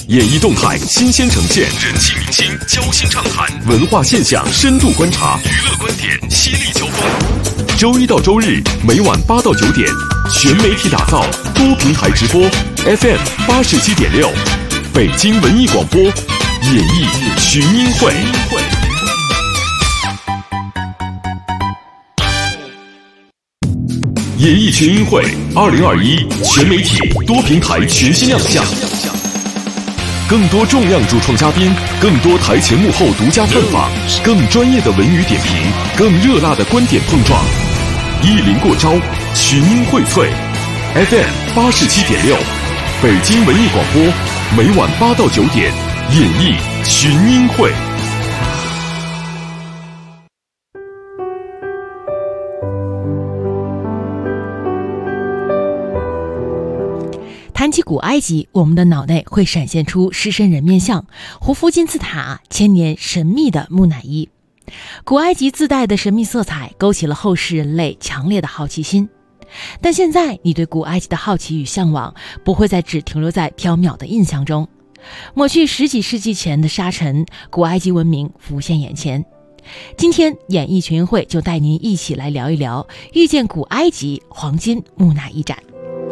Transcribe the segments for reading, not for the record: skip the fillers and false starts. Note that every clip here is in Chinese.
演艺动态新鲜呈现，人气明星交心畅谈，文化现象深度观察，娱乐观点犀利交锋。周一到周日每晚8到9点，全媒体打造，多平台直播 ，FM 87.6，北京文艺广播，演艺群英会。演艺群英会2021全媒体多平台全新亮相，更多重量主创嘉宾，更多台前幕后独家专访，更专业的文娱点评，更热辣的观点碰撞，一临过招，群英荟萃。FM 87.6，北京文艺广播，每晚8到9点，演艺群英会。 谈起古埃及，我们的脑内会闪现出狮身人面像、胡夫金字塔、千年神秘的木乃伊。古埃及自带的神秘色彩勾起了后世人类强烈的好奇心。但现在你对古埃及的好奇与向往不会再只停留在缥缈的印象中，抹去10几世纪前的沙尘，古埃及文明浮现眼前。今天演艺群英会就带您一起来聊一聊遇见古埃及黄金木乃伊展。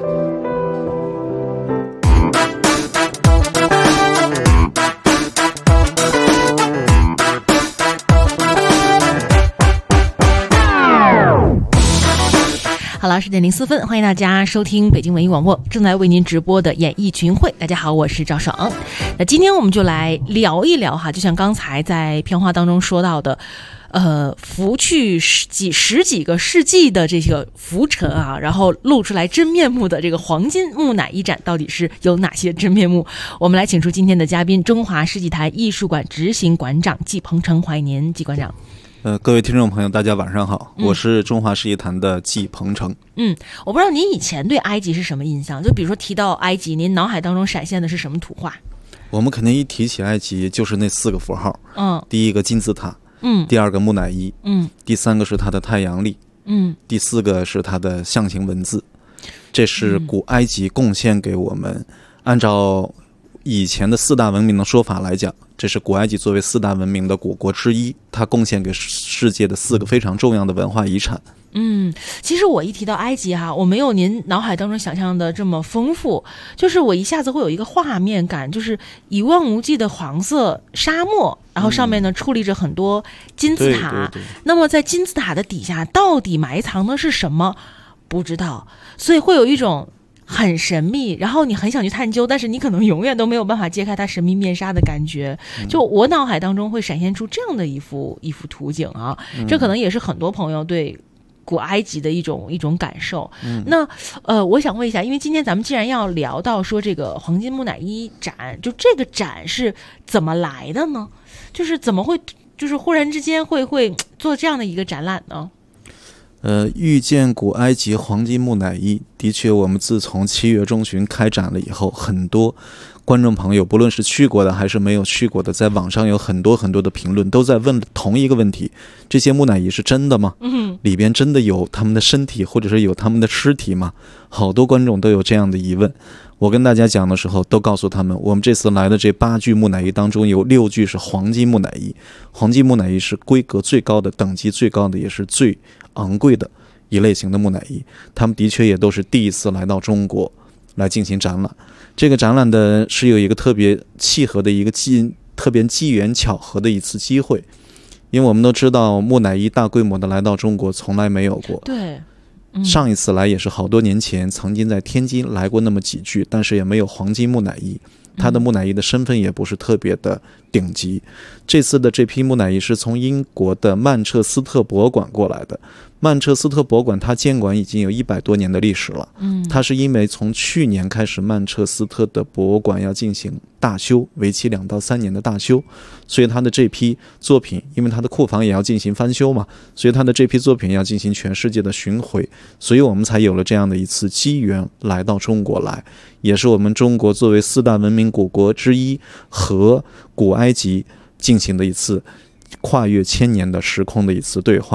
好了，10:04，欢迎大家收听北京文艺广播正在为您直播的演艺群会。大家好，我是赵爽。那今天我们就来聊一聊哈，就像刚才在片花当中说到的，拂去十几个世纪的这个浮尘啊，然后露出来真面目的这个黄金木乃伊展到底是有哪些真面目？我们来请出今天的嘉宾，中华世纪坛艺术馆执行馆长季鹏程，欢迎您，季馆长。 各位听众朋友大家晚上好，我是中华世纪坛的季鹏程。 我不知道您以前对埃及是什么印象，就比如说提到埃及，您脑海当中闪现的是什么图画？ 我们肯定一提起埃及就是那4个符号，第一个金字塔，第二个木乃伊，第3个是它的太阳历，第4个是它的象形文字，这是古埃及贡献给我们，按照以前的4大文明的说法来讲，这是古埃及作为4大文明的古国之一，它贡献给世界的4个非常重要的文化遗产。 其实我一提到埃及哈，我没有您脑海当中想象的这么丰富，就是我一下子会有一个画面感，就是一望无际的黄色沙漠，然后上面呢矗立着很多金字塔，对。那么在金字塔的底下到底埋藏的是什么？不知道，所以会有一种很神秘，然后你很想去探究，但是你可能永远都没有办法揭开它神秘面纱的感觉。就我脑海当中会闪现出这样的一幅图景啊，这可能也是很多朋友对古埃及的一种感受。那我想问一下，因为今天咱们既然要聊到说这个黄金木乃伊展，就这个展是怎么来的呢？就是怎么会就是忽然之间会做这样的一个展览呢？ 遇见古埃及黄金木乃伊，的确我们自从7月中旬开展了以后，很多观众朋友不论是去过的还是没有去过的，在网上有很多的评论，都在问同一个问题：这些木乃伊是真的吗？里边真的有他们的身体，或者是有他们的尸体吗？好多观众都有这样的疑问。我跟大家讲的时候都告诉他们，我们这次来的这8具木乃伊当中有6具是黄金木乃伊。黄金木乃伊是规格最高的、等级最高的，也是最昂贵的一类型的木乃伊。他们的确也都是第一次来到中国来进行展览。这个展览的是有一个特别契合的一个特别机缘巧合的一次机会，因为我们都知道木乃伊大规模的来到中国从来没有过。 对。 上一次来也是好多年前，曾经在天津来过那么几具，但是也没有黄金木乃伊，他的木乃伊的身份也不是特别的顶级。这次的这批木乃伊是从英国的曼彻斯特博物馆过来的。曼彻斯特博物馆它建馆已经有100多年的历史了，它是因为从去年开始曼彻斯特的博物馆要进行大修，为期2到3年的大修，所以它的这批作品，因为它的库房也要进行翻修嘛，所以它的这批作品要进行全世界的巡回，所以我们才有了这样的一次机缘来到中国来，也是我们中国作为4大文明古国之一和古埃及进行的一次跨越1000年的时空的一次对话。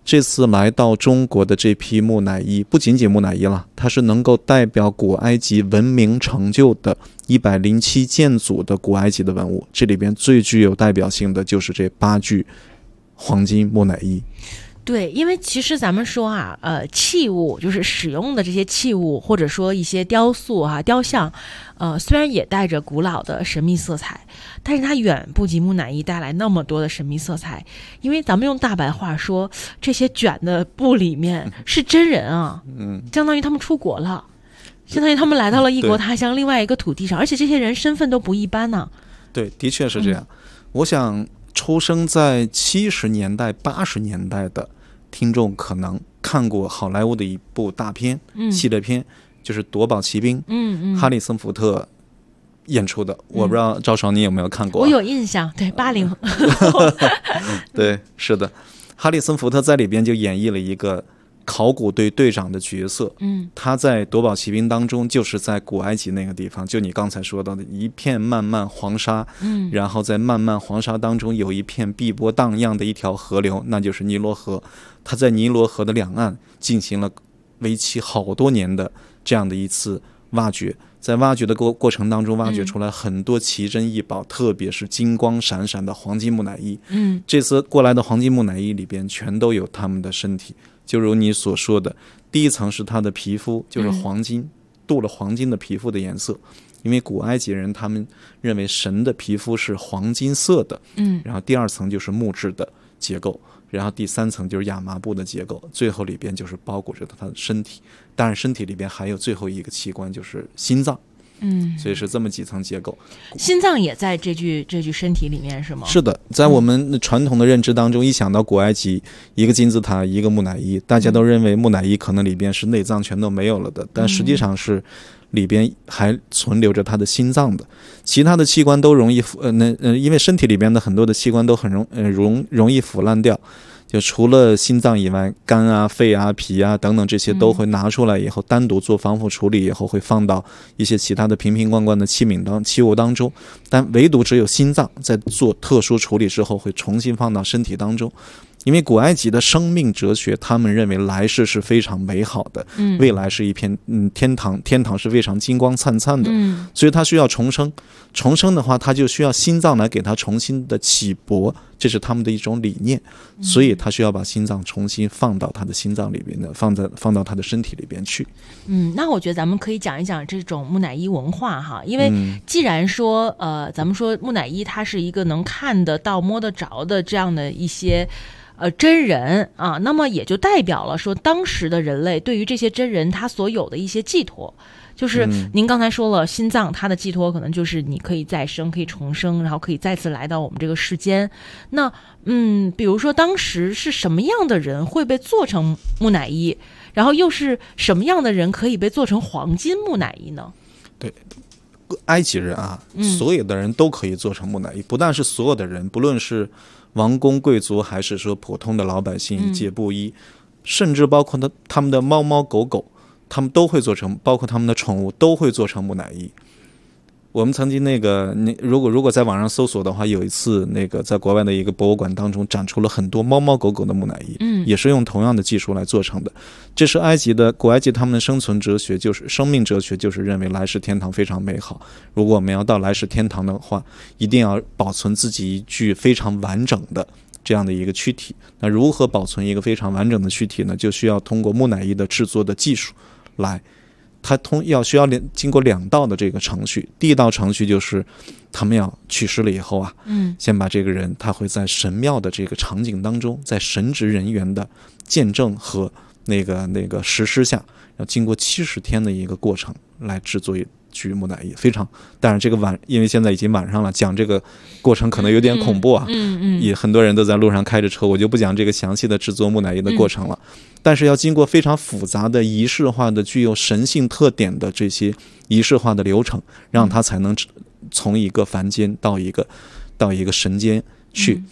这次来到中国的这批木乃伊，不仅仅木乃伊了，它是能够代表古埃及文明成就的107件组的古埃及的文物，这里边最具有代表性的就是这8具黄金木乃伊。 对，因为其实咱们说啊，器物就是使用的这些器物，或者说一些雕塑啊、雕像，虽然也带着古老的神秘色彩，但是它远不及木乃伊带来那么多的神秘色彩。因为咱们用大白话说，这些卷的布里面是真人啊，相当于他们出国了，相当于他们来到了异国他乡，另外一个土地上，而且这些人身份都不一般呢。 对，的确是这样。我想出生在70年代、80年代的听众可能看过好莱坞的一部大片、系列片，就是《夺宝奇兵》，哈里森福特演出的。我不知道赵少你有没有看过？ 我有印象，对，80。 对，是的，哈里森福特在里边就演绎了一个考古队队长的角色。他在《夺宝奇兵》当中就是在古埃及那个地方，就你刚才说到的一片漫漫黄沙，然后在漫漫黄沙当中有一片碧波荡漾的一条河流，那就是尼罗河。他在尼罗河的两岸进行了为期好多年的这样的一次挖掘，在挖掘的过程当中挖掘出来很多奇珍异宝，特别是金光闪闪的黄金木乃伊。这次过来的黄金木乃伊里边全都有他们的身体，就如你所说的，第一层是他的皮肤，就是黄金，镀了黄金的皮肤的颜色，因为古埃及人他们认为神的皮肤是黄金色的。然后第二层就是木质的结构，然后第三层就是亚麻布的结构，最后里边就是包裹着他的身体。当然身体里边还有最后一个器官，就是心脏。所以是这么几层结构。 心脏也在这具身体里面是吗？ 是的，在我们传统的认知当中，一想到古埃及，一个金字塔，一个木乃伊，大家都认为木乃伊可能里边是内脏全都没有了的，但实际上是里边还存留着他的心脏的，其他的器官都容易因为身体里边的很多的器官都很容易腐烂掉。就除了心脏以外，肝啊、肺啊、脾啊等等这些都会拿出来以后单独做防腐处理，以后会放到一些其他的瓶瓶罐罐的器物当中，但唯独只有心脏在做特殊处理之后会重新放到身体当中。因为古埃及的生命哲学，他们认为来世是非常美好的，未来是一片天堂是非常金光灿灿的，所以他需要重生。重生的话，他就需要心脏来给他重新的起搏，这是他们的一种理念，所以他需要把心脏重新放到他的心脏里边的，放到他的身体里边去。 那我觉得咱们可以讲一讲这种木乃伊文化哈，因为既然说咱们说木乃伊它是一个能看得到摸得着的这样的一些真人啊，那么也就代表了说当时的人类对于这些真人他所有的一些寄托。就是您刚才说了，心脏它的寄托可能就是你可以再生，可以重生，然后可以再次来到我们这个世间。那比如说当时是什么样的人会被做成木乃伊，然后又是什么样的人可以被做成黄金木乃伊呢？ 对，埃及人啊，所有的人都可以做成木乃伊，不但是所有的人，不论是王公贵族还是说普通的老百姓解布衣，甚至包括他们的猫猫狗狗，他们都会做成，包括他们的宠物都会做成木乃伊。我们曾经如果在网上搜索的话，有一次在国外的一个博物馆当中展出了很多猫猫狗狗的木乃伊，也是用同样的技术来做成的。这是古埃及他们的生存哲学，就是生命哲学，就是认为来世天堂非常美好。如果我们要到来世天堂的话，一定要保存自己一具非常完整的这样的一个躯体。那如何保存一个非常完整的躯体呢？就需要通过木乃伊的制作的技术来。它需要经过2道的这个程序。第一道程序就是他们要去世了以后啊，先把这个人他会在神庙的这个场景当中，在神职人员的见证和那个实施下，要经过70天的一个过程来制作一具木乃伊。非常，当然这个因为现在已经晚上了，讲这个过程可能有点恐怖啊，也很多人都在路上开着车，我就不讲这个详细的制作木乃伊的过程了。但是要经过非常复杂的仪式化的具有神性特点的这些仪式化的流程，让它才能从一个凡间到一个神间去。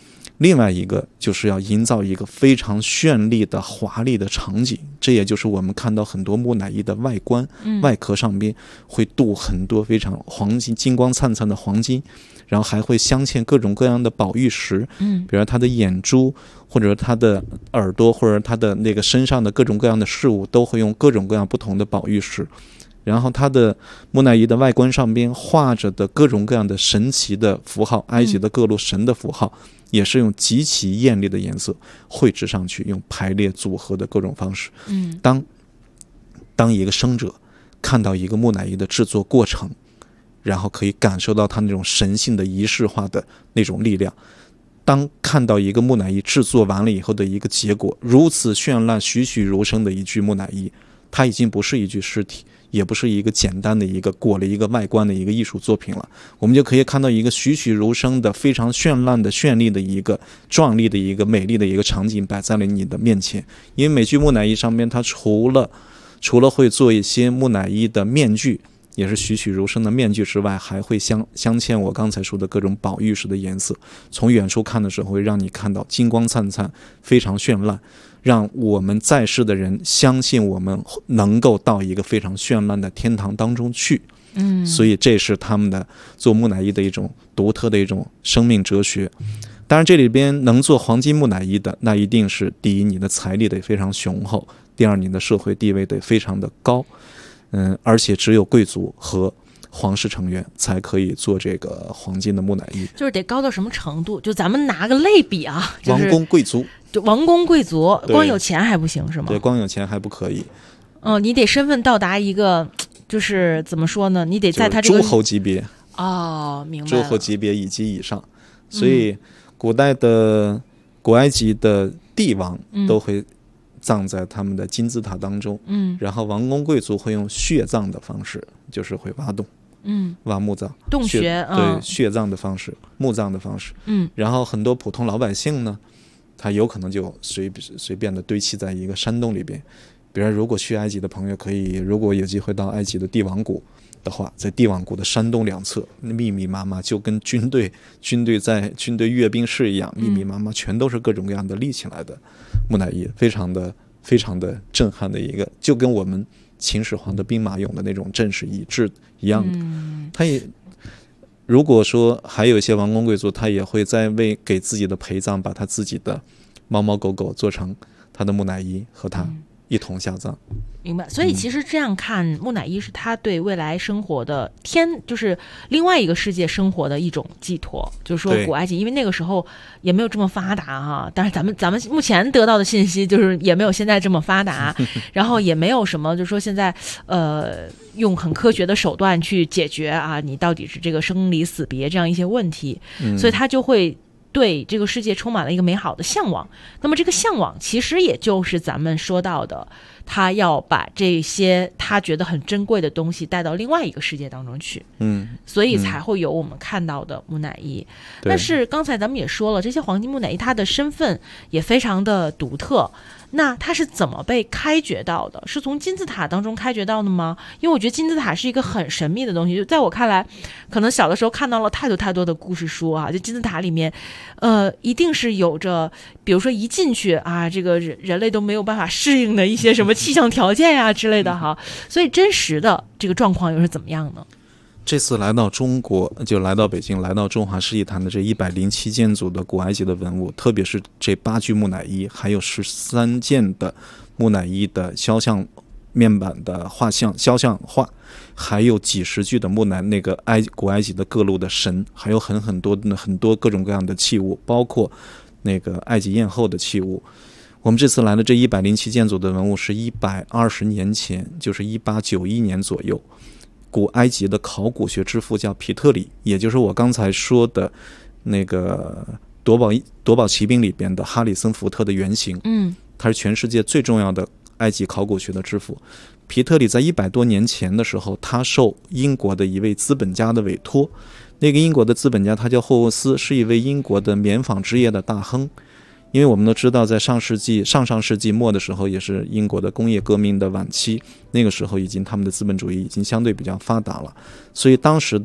另外一个就是要营造一个非常绚丽的华丽的场景，这也就是我们看到很多木乃伊的外观，外壳上边会镀很多非常黄金金光灿灿的黄金，然后还会镶嵌各种各样的宝玉石，比如它的眼珠或者它的耳朵或者它的那个身上的各种各样的饰物都会用各种各样不同的宝玉石，然后它的木乃伊的外观上边画着的各种各样的神奇的符号，埃及的各路神的符号，也是用极其艳丽的颜色绘制上去，用排列组合的各种方式。当一个生者看到一个木乃伊的制作过程，然后可以感受到它那种神性的仪式化的那种力量。当看到一个木乃伊制作完了以后的一个结果，如此绚烂栩栩如生的一具木乃伊，它已经不是一具尸体，也不是一个简单的一个裹了一个外观的一个艺术作品了，我们就可以看到一个栩栩如生的非常绚烂的绚丽的一个壮丽的一个美丽的一个场景摆在了你的面前。因为每具木乃伊上面它除了会做一些木乃伊的面具，也是栩栩如生的面具之外，还会镶嵌我刚才说的各种宝玉石的颜色，从远处看的时候会让你看到金光灿灿，非常绚烂，让我们在世的人相信我们能够到一个非常绚烂的天堂当中去。所以这是他们的做木乃伊的一种独特的一种生命哲学。当然这里边能做黄金木乃伊的，那一定是第一，你的财力得非常雄厚，第二，你的社会地位得非常的高，而且只有贵族和皇室成员才可以做这个黄金的木乃伊。 就是得高到什么程度？就咱们拿个类比啊，就是、 王公贵族， 就王公贵族光有钱还不行是吗？ 对，光有钱还不可以。 你得身份到达一个，就是怎么说呢？你得在他这个诸侯级别。 明白了。 诸侯级别以及以上，所以古代的古埃及的帝王都会葬在他们的金字塔当中，然后王公贵族会用血葬的方式，就是会挖洞，挖墓葬， 洞穴， 对，血葬的方式，墓葬的方式，然后很多普通老百姓呢，他有可能就随便的堆砌在一个山洞里边。比如如果去埃及的朋友可以，如果有机会到埃及的帝王谷的话，在帝王谷的山洞两侧密密麻麻，就跟军队阅兵式一样，密密麻麻全都是各种各样的立起来的木乃伊，非常的震撼的一个，就跟我们秦始皇的兵马俑的那种阵势一致一样的。他也如果说还有一些王公贵族，他也会在为给自己的陪葬，把他自己的猫猫狗狗做成他的木乃伊和他一同下葬。 明白。所以其实这样看，木乃伊是他对未来生活的就是另外一个世界生活的一种寄托。就是说古埃及因为那个时候也没有这么发达哈，但是咱们目前得到的信息就是也没有现在这么发达然后也没有什么就是说现在用很科学的手段去解决啊你到底是这个生离死别这样一些问题，所以他就会对这个世界充满了一个美好的向往。那么这个向往其实也就是咱们说到的，他要把这些他觉得很珍贵的东西带到另外一个世界当中去，所以才会有我们看到的木乃伊。但是刚才咱们也说了，这些黄金木乃伊它的身份也非常的独特，那它是怎么被开掘到的？是从金字塔当中开掘到的吗？因为我觉得金字塔是一个很神秘的东西，就在我看来，可能小的时候看到了太多的故事书啊，就金字塔里面一定是有着比如说一进去啊，这个人类都没有办法适应的一些什么气象条件呀之类的哈，所以真实的这个状况又是怎么样呢？ 这次来到中国，就来到北京，来到中华世纪坛的这107件组的古埃及的文物，特别是这8具木乃伊，还有13件的木乃伊的肖像面板的肖像画，还有几十具的那个古埃及的各路的神，还有很多各种各样的器物，包括那个埃及艳后的器物。我们这次来的这107件组的文物是120年前，就是1891年左右，古埃及的考古学之父叫皮特里，也就是我刚才说的那个夺宝奇兵里边的哈里森福特的原型。他是全世界最重要的埃及考古学的之父。皮特里在100多年前的时候，他受英国的一位资本家的委托，那个英国的资本家他叫霍沃斯，是一位英国的棉纺织业的大亨。因为我们都知道，在上世纪末的时候，也是英国的工业革命的晚期，那个时候他们的资本主义已经相对比较发达了，所以当时的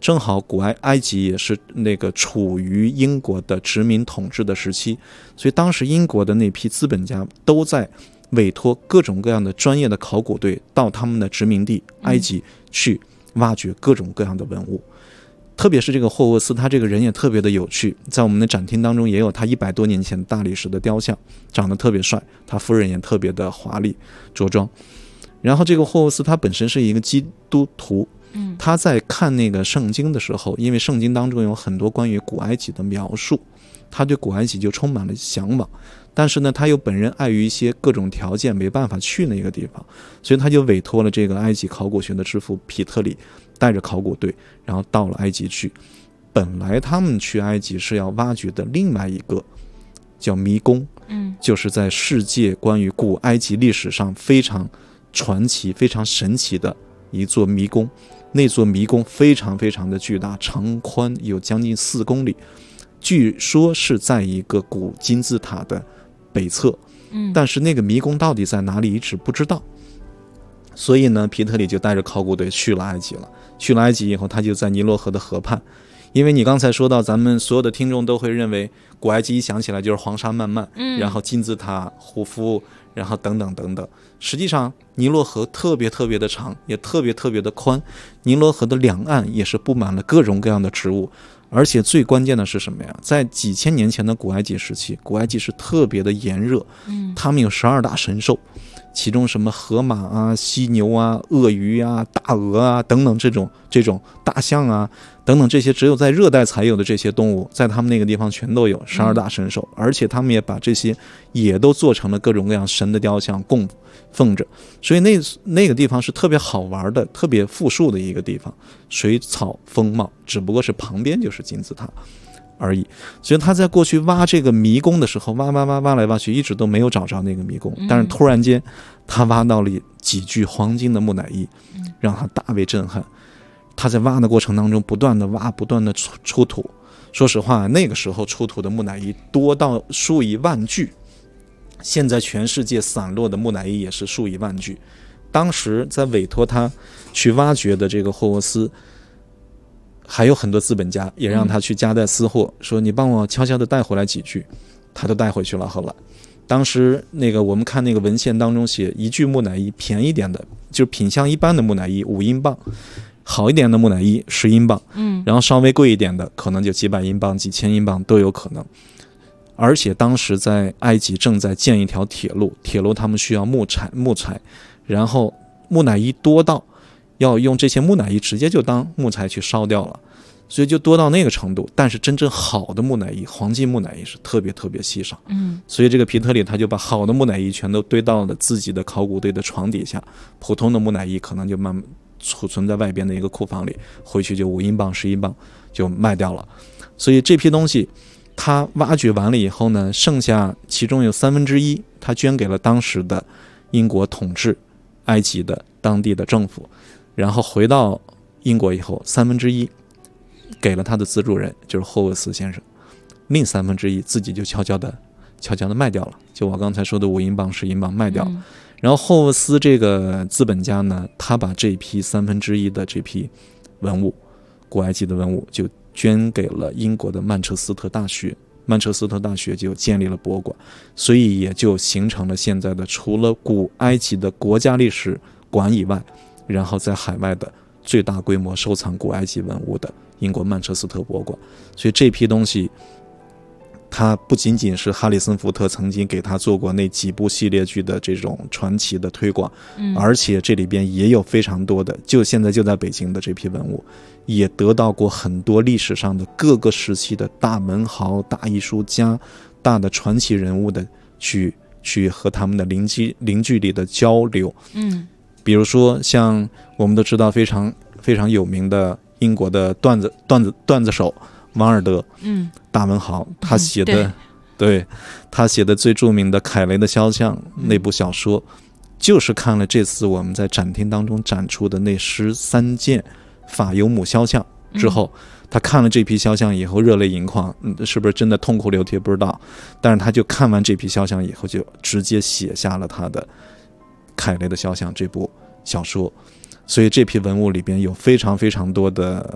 正好古埃及也是那个处于英国的殖民统治的时期，所以当时英国的那批资本家都在委托各种各样的专业的考古队到他们的殖民地埃及去挖掘各种各样的文物。特别是这个霍沃斯，他这个人也特别的有趣，在我们的展厅当中也有他100多年前大理石的雕像，长得特别帅，他夫人也特别的华丽着装。然后这个霍沃斯他本身是一个基督徒，他在看那个圣经的时候，因为圣经当中有很多关于古埃及的描述，他对古埃及就充满了向往，但是呢他又本人碍于一些各种条件没办法去那个地方，所以他就委托了这个埃及考古学的之父皮特里带着考古队，然后到了埃及去。本来他们去埃及是要挖掘的另外一个叫迷宫，就是在世界关于古埃及历史上非常传奇非常神奇的一座迷宫。那座迷宫非常非常的巨大，长宽有将近4公里，据说是在一个古金字塔的北侧，但是那个迷宫到底在哪里一直不知道。所以呢皮特里就带着考古队去了埃及了。去了埃及以后，他就在尼罗河的河畔，因为你刚才说到咱们所有的听众都会认为古埃及一想起来就是黄沙漫漫，然后金字塔胡夫，然后等等等等。实际上尼罗河特别特别的长，也特别特别的宽，尼罗河的两岸也是布满了各种各样的植物。而且最关键的是什么呀？在几千年前的古埃及时期，古埃及是特别的炎热，他们有12大神兽，其中什么河马啊、犀牛啊、鳄鱼啊、大鹅啊等等这种大象啊等等，这些只有在热带才有的这些动物，在他们那个地方全都有12大神兽，而且他们也把这些也都做成了各种各样神的雕像供奉着，所以那个地方是特别好玩的，特别富庶的一个地方，水草丰茂，只不过是旁边就是金字塔而已。所以他在过去挖这个迷宫的时候，挖来挖去，一直都没有找着那个迷宫。但是突然间，他挖到了几具黄金的木乃伊，让他大为震撼。他在挖的过程当中，不断的挖，不断的出土。说实话，那个时候出土的木乃伊多到数以万具，现在全世界散落的木乃伊也是数以万具。当时在委托他去挖掘的这个霍沃斯，还有很多资本家也让他去夹带私货，说你帮我悄悄地带回来几具，他都带回去了。后来当时那个我们看那个文献当中写，一具木乃伊便宜点的，就是品相一般的木乃伊5英镑，好一点的木乃伊10英镑，然后稍微贵一点的可能就几百英镑、几千英镑都有可能。而且当时在埃及正在建一条铁路他们需要木材，然后木乃伊多到要用这些木乃伊直接就当木材去烧掉了，所以就多到那个程度。但是真正好的木乃伊，黄金木乃伊是特别特别稀少，所以这个皮特里他就把好的木乃伊全都堆到了自己的考古队的床底下，普通的木乃伊可能就慢慢储存在外边的一个库房里，回去就5英镑10英镑就卖掉了。所以这批东西他挖掘完了以后呢，剩下其中有1/3他捐给了当时的英国统治埃及的当地的政府，然后回到英国以后1/3给了他的资助人，就是霍沃斯先生，另1/3自己就悄悄的卖掉了，就我刚才说的5英镑10英镑卖掉了。然后霍沃斯这个资本家呢，他把这批1/3的这批文物，古埃及的文物就捐给了英国的曼彻斯特大学，曼彻斯特大学就建立了博物馆，所以也就形成了现在的除了古埃及的国家历史馆以外，然后在海外的最大规模收藏古埃及文物的英国曼彻斯特博物馆。所以这批东西它不仅仅是哈里森福特曾经给他做过那几部系列剧的这种传奇的推广，而且这里边也有非常多的现在就在北京的这批文物，也得到过很多历史上的各个时期的大文豪、大艺术家、大的传奇人物的去和他们的零距离的交流。比如说像我们都知道非常非常有名的英国的段子手王尔德，大文豪，他写的，对，他写的最著名的《凯雷的肖像》那部小说，就是看了这次我们在展厅当中展出的那13件法尤姆肖像之后，他看了这批肖像以后热泪盈眶，是不是真的痛哭流涕不知道，但是他就看完这批肖像以后，就直接写下了他的《凯雷的肖像》这部小说。所以这批文物里边有非常非常多的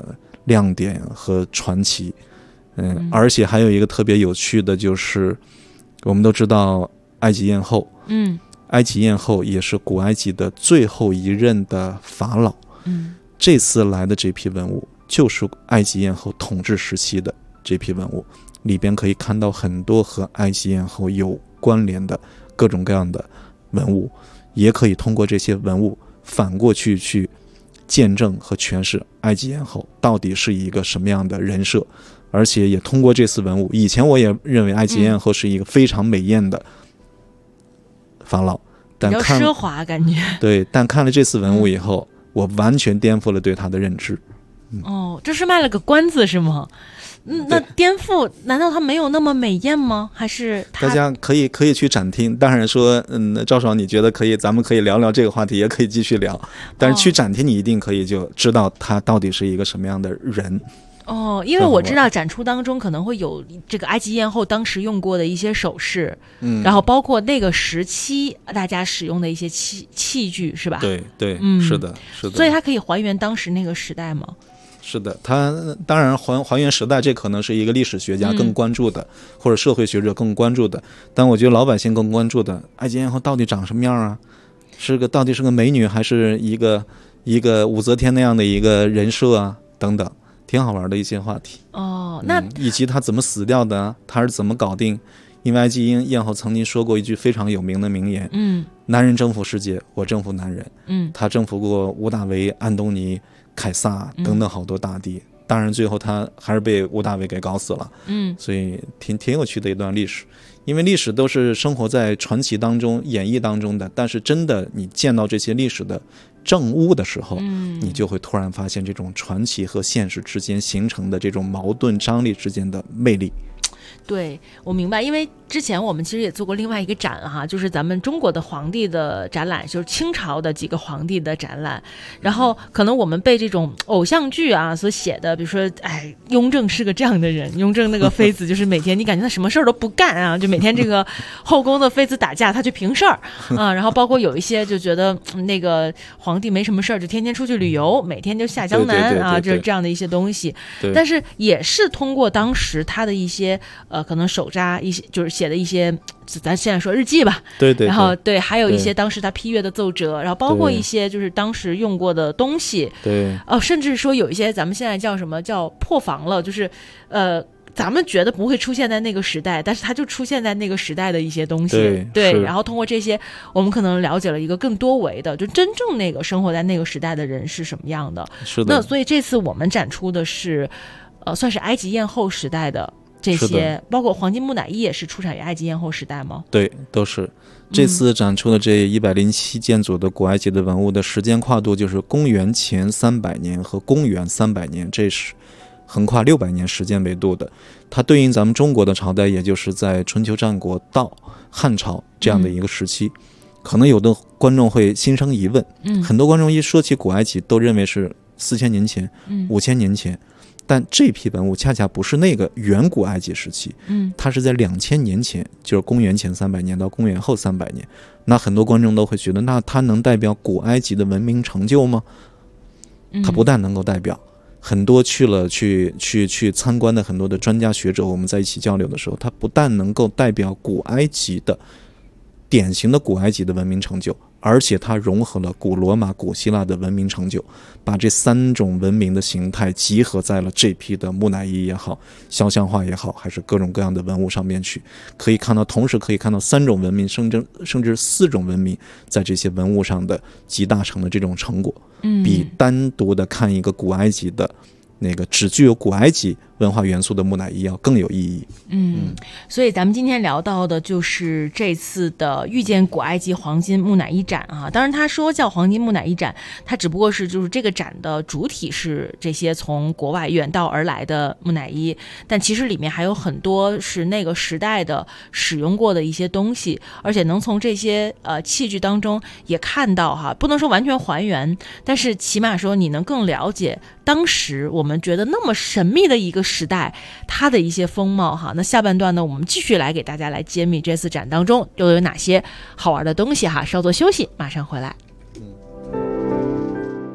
亮点和传奇。而且还有一个特别有趣的就是，我们都知道埃及艳后，埃及艳后也是古埃及的最后一任的法老。这次来的这批文物就是埃及艳后统治时期的这批文物，里边可以看到很多和埃及艳后有关联的各种各样的文物，也可以通过这些文物反过去见证和诠释埃及艳后到底是一个什么样的人设。而且也通过这次文物，以前我也认为埃及艳后是一个非常美艳的法老，但比较奢华感觉。 对，但看了这次文物以后，我完全颠覆了对她的认知。 这是卖了个关子是吗？那颠覆难道她没有那么美艳吗？还是大家可以去展听。当然说赵爽你觉得可以，咱们可以聊聊这个话题，也可以继续聊，但是去展听你一定可以就知道她到底是一个什么样的人。 因为我知道展出当中可能会有这个埃及艳后当时用过的一些首饰，然后包括那个时期大家使用的一些器具，是吧？ 对，是的。 所以它可以还原当时那个时代吗？ 是的，它当然还原时代，这可能是一个历史学家更关注的，或者社会学者更关注的。但我觉得老百姓更关注的，埃及艳后到底长什么样啊？到底是个美女，还是一个武则天那样的一个人设啊？等等。挺好玩的一些话题那以及他怎么死掉的，他是怎么搞定？因为埃及艳后曾经说过一句非常有名的名言，男人征服世界，我征服男人。他征服过屋大维、安东尼、凯撒等等好多大帝，当然最后他还是被屋大维给搞死了。所以挺有趣的一段历史。因为历史都是生活在传奇当中、演绎当中的，但是真的你见到这些历史的证物的时候，你就会突然发现这种传奇和现实之间形成的这种矛盾张力之间的魅力。 对，我明白，因为之前我们其实也做过另外一个展哈，就是咱们中国的皇帝的展览，就是清朝的几个皇帝的展览。然后可能我们被这种偶像剧啊所写的，比如说，雍正是个这样的人，雍正那个妃子就是每天你感觉他什么事儿都不干啊，就每天这个后宫的妃子打架他去平事儿啊。然后包括有一些就觉得那个皇帝没什么事儿，就天天出去旅游，每天就下江南啊，就是这样的一些东西。但是也是通过当时他的一些可能手札一些就是写的一些咱现在说日记吧， 对， 然后还有一些当时他批阅的奏折，然后包括一些就是当时用过的东西，甚至说有一些咱们现在叫什么叫破防了，就是咱们觉得不会出现在那个时代，但是它就出现在那个时代的一些东西，对，然后通过这些我们可能了解了一个更多维的，就真正那个生活在那个时代的人是什么样的。 是的。 那所以这次我们展出的是算是埃及艳后时代的这些，包括黄金木乃伊也是出产于埃及艳后时代吗？ 对，都是。这次展出的这107件组的古埃及的文物的时间跨度就是公元前300年和公元300年，这是横跨600年时间维度的。它对应咱们中国的朝代，也就是在春秋战国到汉朝这样的一个时期。可能有的观众会心生疑问，很多观众一说起古埃及都认为是4000年前、5000年前，但这批文物恰恰不是那个远古埃及时期，它是在2000年前，就是公元前300年到公元后300年。那很多观众都会觉得，那它能代表古埃及的文明成就吗？它不但能够代表，很多去参观的很多的专家学者，我们在一起交流的时候，它不但能够代表古埃及的典型的古埃及的文明成就，而且它融合了古罗马、古希腊的文明成就，把这3种文明的形态集合在了这批的木乃伊也好、肖像画也好，还是各种各样的文物上面去。同时可以看到3种文明，甚至4种文明在这些文物上的集大成的这种成果，比单独的看一个古埃及的那个只具有古埃及文化元素的木乃伊要更有意义。 所以咱们今天聊到的就是这次的遇见古埃及黄金木乃伊展啊。当然他说叫黄金木乃伊展，它只不过是就是这个展的主体是这些从国外远道而来的木乃伊，但其实里面还有很多是那个时代的使用过的一些东西，而且能从这些器具当中也看到哈，不能说完全还原，但是起码说你能更了解当时我们觉得那么神秘的一个时代它的一些风貌哈。那下半段呢，我们继续来给大家来揭秘这次展当中又有哪些好玩的东西哈。稍作休息，马上回来。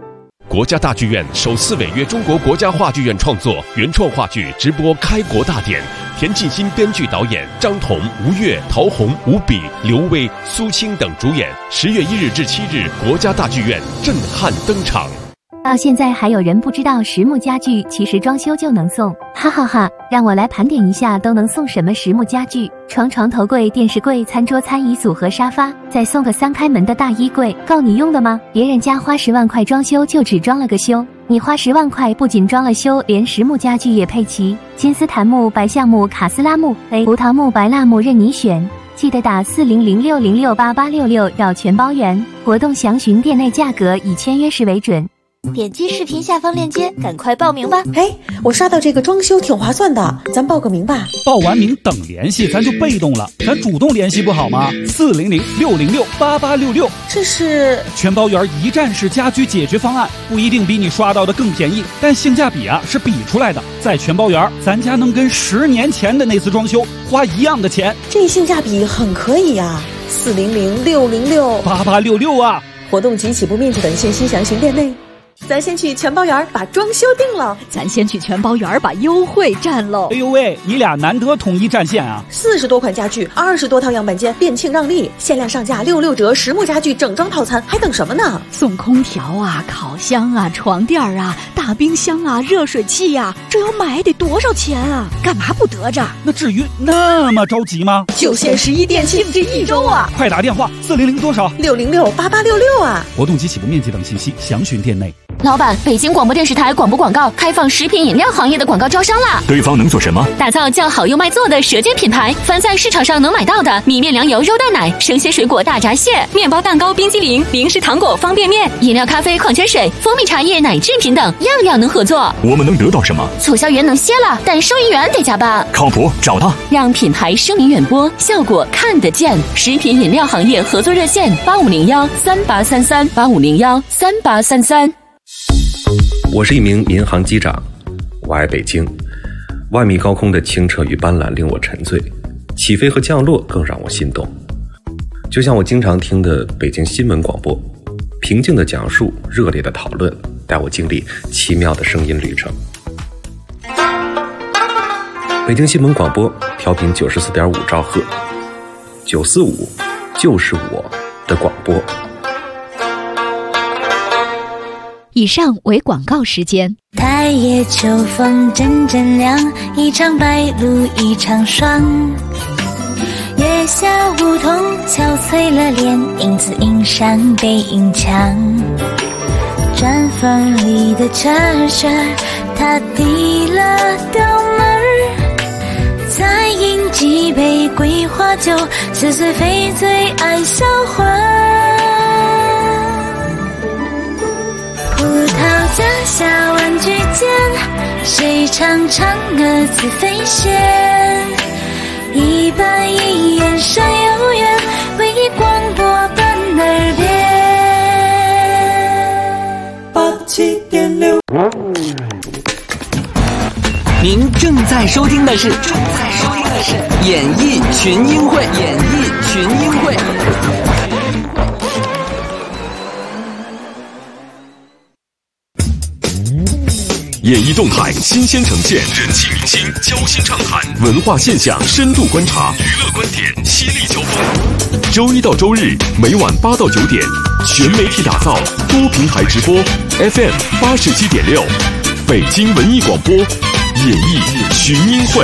国家大剧院首次违约中国国家话剧院创作原创话剧直播开国大典，田沁鑫编剧导演，张彤、吴越、陶虹、吴比、刘薇、苏青等主演。10月1日至7日，国家大剧院震撼登场。 到现在还有人不知道实木家具其实装修就能送，哈哈哈！让我来盘点一下都能送什么实木家具：床头柜、电视柜、餐桌、餐椅组合沙发，再送个3开门的大衣柜，够你用的吗？别人家花10万块装修就只装了个修，你花10万块不仅装了修，连实木家具也配齐，金丝檀木、白橡木、卡斯拉木、葡萄木、白蜡木任你选。记得打4006068866要全包圆，活动详询店内价格，以签约时为准。 点击视频下方链接，赶快报名吧！ 哎，我刷到这个装修挺划算的，咱报个名吧。 报完名等联系，咱就被动了，咱主动联系不好吗？400-606-8866， 这是全包圆一站式家居解决方案，不一定比你刷到的更便宜，但性价比是比出来的。在全包圆，咱家能跟10年前的那次装修花一样的钱， 这性价比很可以啊！400-606-8866 啊！ 活动及起步面积等信息详询店内。咱先去全包园把装修定了， 咱先去全包园把优惠占喽。 哎呦喂，你俩难得统一战线啊 ！40多款家具，20多套样板间，店庆让利，限量上架66折，实木家具整装套餐，还等什么呢？ 送空调啊，烤箱啊，床垫啊，大冰箱啊，热水器啊，这要买得多少钱啊？干嘛不得着？ 那至于那么着急吗？ 就限11店庆这1周啊！ 快打电话400多少 ？606-8866啊！ 活动及起步面积等信息详询店内。 老板，北京广播电视台广播广告开放食品饮料行业的广告招商啦！ 对方能做什么？ 打造叫好又卖座的舌尖品牌，凡在市场上能买到的米面粮油、肉蛋奶、生鲜水果大闸蟹、面包蛋糕、冰激凌、零食糖果、方便面、饮料、咖啡、矿泉水、蜂蜜茶叶、奶制品等，样样能合作。 我们能得到什么？ 促销员能歇了，但收银员得加班。 靠谱，找他， 让品牌声名远播，效果看得见。食品饮料行业合作热线8501-3833，8501-3833。 我是一名民航机长，我爱北京。万米高空的清澈与斑斓令我沉醉，起飞和降落更让我心动。就像我经常听的北京新闻广播，平静的讲述，热烈的讨论，带我经历奇妙的声音旅程。北京新闻广播调频94.5兆赫，945就是我的广播。 以上为广告时间。 太夜秋风阵阵凉，一场白露一场霜。月下梧桐憔悴了脸，影子映上背影墙。毡房里的车旋，他提了刀门，再饮几杯桂花酒，似醉非醉爱销魂。葡萄架下玩具间，谁唱嫦娥自飞仙？一板一眼闪悠远，为你广播伴耳边。87.6。 您正在收听的是演艺群英会，演艺群英会。 演艺动态新鲜呈现，人气明星交心畅谈，文化现象深度观察，娱乐观点犀利交锋。周一到周日每晚8到9点，全媒体打造，多平台直播 FM 87.6，北京文艺广播，演艺群英会。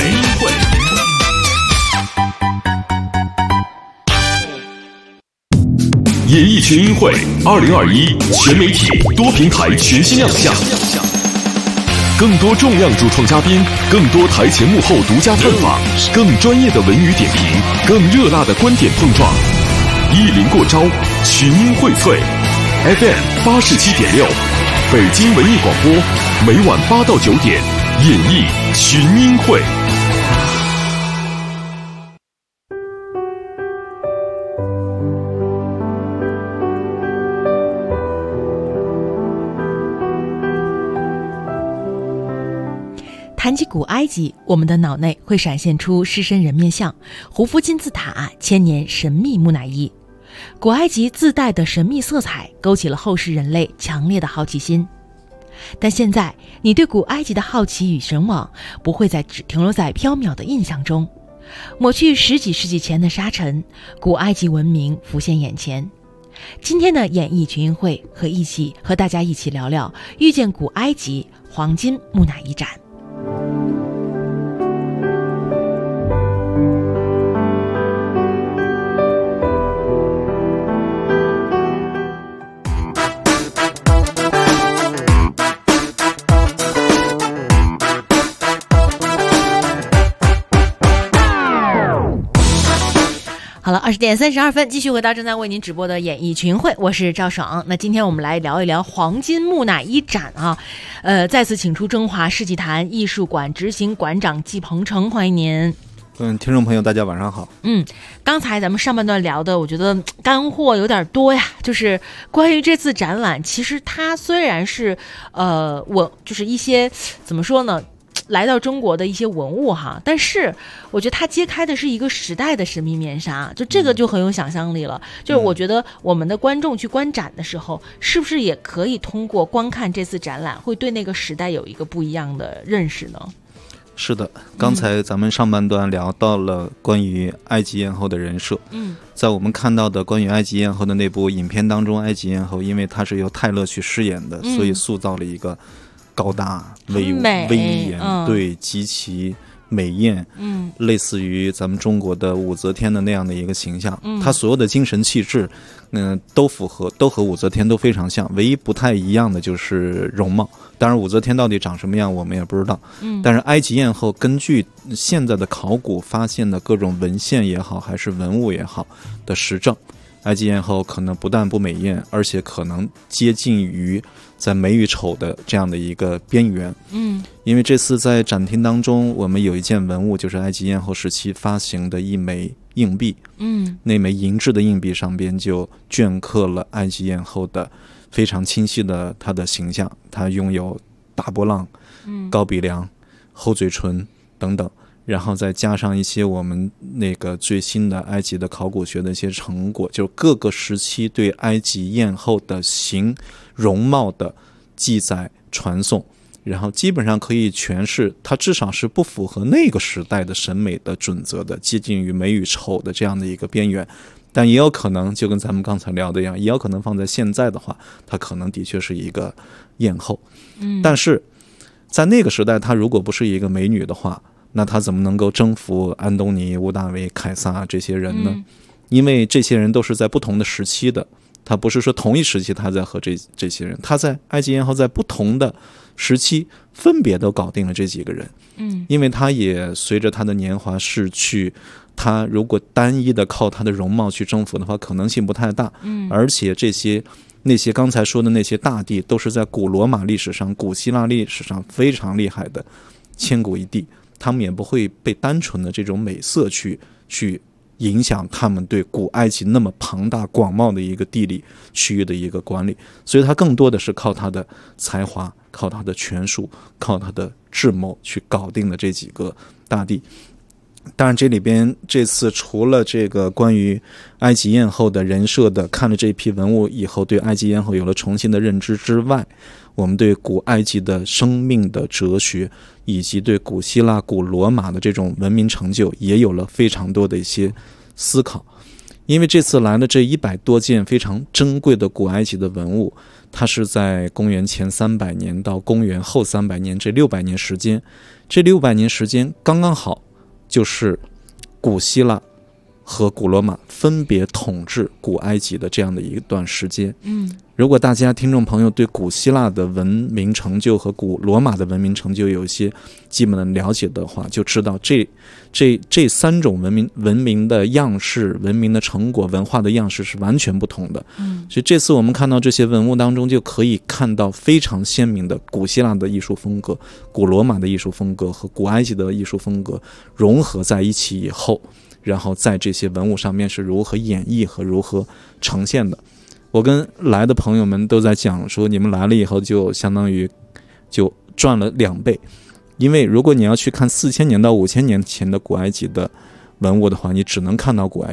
演艺群英会2021全媒体多平台全新亮相。更多重量主创嘉宾，更多台前幕后独家探访，更专业的文娱点评，更热辣的观点碰撞，一临过招，群英荟萃。FM 87.6，北京文艺广播，每晚8到9点，演艺群英会。 谈起古埃及，我们的脑内会闪现出狮身人面像、胡夫金字塔、千年神秘木乃伊。古埃及自带的神秘色彩勾起了后世人类强烈的好奇心。 但现在你对古埃及的好奇与神往不会再只停留在缥缈的印象中，抹去10几世纪前的沙尘，古埃及文明浮现眼前。今天的演艺群英会和大家一起聊聊遇见古埃及黄金木乃伊展。好了，20点32分，继续回到正在为您直播的演艺群会，我是赵爽。那今天我们来聊一聊黄金木乃伊展啊，再次请出中华世纪坛艺术馆执行馆长季鹏程，欢迎您。 听众朋友大家晚上好。 刚才咱们上半段聊的，我觉得干货有点多呀，就是关于这次展览，其实它虽然是我就是一些怎么说呢，来到中国的一些文物哈，但是我觉得它揭开的是一个时代的神秘面纱，就这个就很有想象力了。就是我觉得我们的观众去观展的时候，是不是也可以通过观看这次展览，会对那个时代有一个不一样的认识呢？ 是的，刚才咱们上半段聊到了关于埃及艳后的人设。在我们看到的关于埃及艳后的那部影片当中，埃及艳后因为她是由泰勒去饰演的，所以塑造了一个高大威严，对，极其美艳，类似于咱们中国的武则天的那样的一个形象。她所有的精神气质都和武则天都非常像，唯一不太一样的就是容貌。当然武则天到底长什么样我们也不知道，但是埃及艳后根据现在的考古发现的各种文献也好还是文物也好的实证，埃及艳后可能不但不美艳，而且可能接近于在美与丑的这样的一个边缘。因为这次在展厅当中，我们有一件文物，就是埃及艳后时期发行的一枚硬币。那枚银质的硬币上边就镌刻了埃及艳后的非常清晰的她的形象，她拥有大波浪、高鼻梁、厚嘴唇等等。然后再加上一些我们那个最新的埃及的考古学的一些成果，就是各个时期对埃及艳后的容貌的记载传颂，然后基本上可以诠释它至少是不符合那个时代的审美的准则的，接近于美与丑的这样的一个边缘。但也有可能就跟咱们刚才聊的一样，也有可能放在现在的话，它可能的确是一个艳后。但是在那个时代，她如果不是一个美女的话，那他怎么能够征服安东尼、屋大维、凯撒这些人呢？因为这些人都是在不同的时期的，他不是说同一时期他在和这些人，他在埃及艳后在不同的时期分别都搞定了这几个人。因为他也随着他的年华逝去，他如果单一的靠他的容貌去征服的话，可能性不太大。而且那些刚才说的那些大帝，都是在古罗马历史上、古希腊历史上非常厉害的千古一帝。他们也不会被单纯的这种美色去影响他们对古埃及那么庞大广袤的一个地理区域的一个管理，所以他更多的是靠他的才华、靠他的权术、靠他的智谋去搞定的这几个大帝。当然这里边这次除了这个关于埃及艳后的人设的看了这批文物以后对埃及艳后有了重新的认知之外，我们对古埃及的生命的哲学以及对古希腊、古罗马的这种文明成就也有了非常多的一些思考。因为这次来的这100多件非常珍贵的古埃及的文物，它是在公元前300年到公元后300年这600年时间，这600年时间刚刚好就是古希腊和古罗马分别统治古埃及的这样的一段时间。如果大家听众朋友对古希腊的文明成就和古罗马的文明成就有一些基本的了解的话，就知道这三种文明的样式、文明的成果、文化的样式是完全不同的。所以这次我们看到这些文物当中，就可以看到非常鲜明的古希腊的艺术风格、古罗马的艺术风格和古埃及的艺术风格融合在一起以后，然后在这些文物上面是如何演绎和如何呈现的。我跟来的朋友们都在讲说，你们来了以后就相当于就赚了2倍，因为如果你要去看4000年到5000年前的古埃及的文物的话，你只能看到古埃及，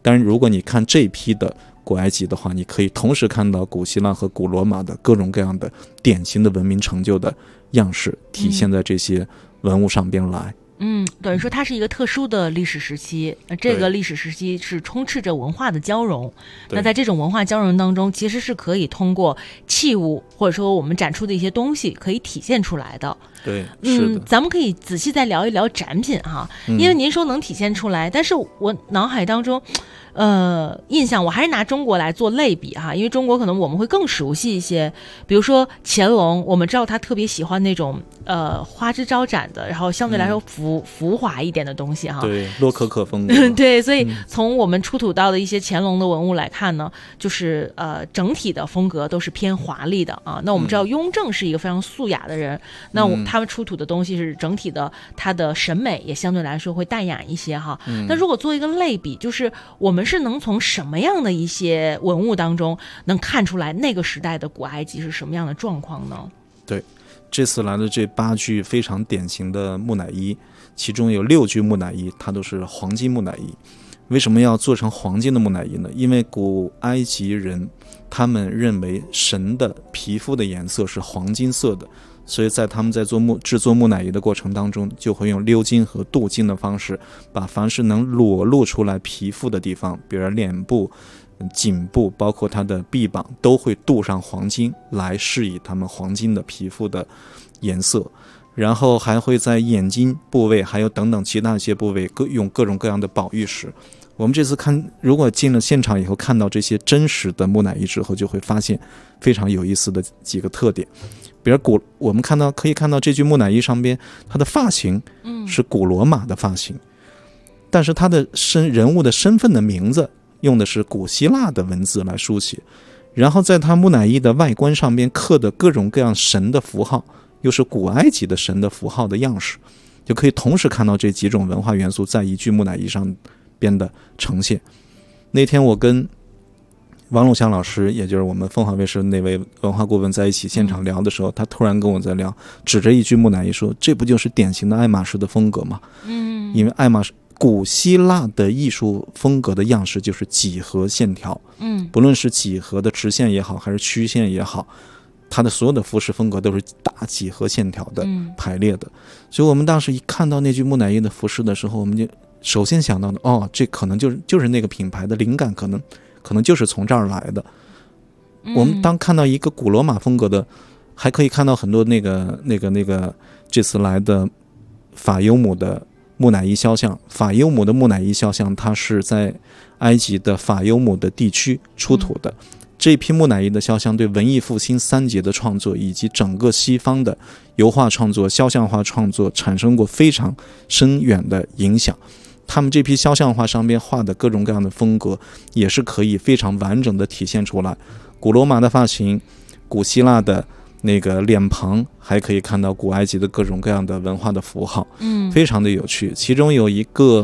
但是如果你看这批的古埃及的话，你可以同时看到古希腊和古罗马的各种各样的典型的文明成就的样式体现在这些文物上边来。 等于说它是一个特殊的历史时期，这个历史时期是充斥着文化的交融。那在这种文化交融当中，其实是可以通过器物或者说我们展出的一些东西可以体现出来的。 对，是的。 咱们可以仔细再聊一聊展品哈，因为您说能体现出来，但是我脑海当中印象我还是拿中国来做类比哈，因为中国可能我们会更熟悉一些，比如说乾隆，我们知道他特别喜欢那种花枝招展的，然后相对来说浮华一点的东西哈。 对，洛可可风格。 对，所以从我们出土到的一些乾隆的文物来看呢，就是整体的风格都是偏华丽的啊。那我们知道雍正是一个非常素雅的人，那他们出土的东西是整体的，他的审美也相对来说会淡雅一些哈。那如果做一个类比，就是我们是能从什么样的一些文物当中能看出来那个时代的古埃及是什么样的状况呢？ 对，这次来的这8具非常典型的木乃伊，其中有6具木乃伊它都是黄金木乃伊。为什么要做成黄金的木乃伊呢？因为古埃及人他们认为神的皮肤的颜色是黄金色的，所以在他们在制作木乃伊的过程当中，就会用鎏金和镀金的方式，把凡是能裸露出来皮肤的地方，比如脸部、颈部，包括它的臂膀，都会镀上黄金，来示意他们黄金的皮肤的颜色。然后还会在眼睛部位还有等等其他一些部位用各种各样的宝玉石。我们这次如果进了现场以后看到这些真实的木乃伊之后，就会发现非常有意思的几个特点。比如我们可以看到这具木乃伊上边，它的发型是古罗马的发型，但是它的人物的身份的名字用的是古希腊的文字来书写，然后在它木乃伊的外观上边刻的各种各样神的符号又是古埃及的神的符号的样式，就可以同时看到这几种文化元素在一具木乃伊上边的呈现。那天我跟王龙祥老师，也就是我们凤凰卫视那位文化顾问在一起现场聊的时候，他突然跟我在聊，指着一具木乃伊说，这不就是典型的爱马仕的风格吗？因为爱马仕古希腊的艺术风格的样式就是几何线条，不论是几何的直线也好还是曲线也好，它的所有的服饰风格都是大几何线条的排列的。所以我们当时一看到那具木乃伊的服饰的时候，我们就首先想到的，这可能就是那个品牌的灵感，可能就是从这儿来的。我们当看到一个古罗马风格的，还可以看到很多那个这次来的法尤姆的木乃伊肖像。法尤姆的木乃伊肖像，它是在埃及的法尤姆的地区出土的。这批木乃伊的肖像对文艺复兴3杰的创作以及整个西方的油画创作、肖像画创作产生过非常深远的影响。他们这批肖像画上边画的各种各样的风格也是可以非常完整的体现出来，古罗马的发型、古希腊的那个脸庞，还可以看到古埃及的各种各样的文化的符号，非常的有趣。其中有一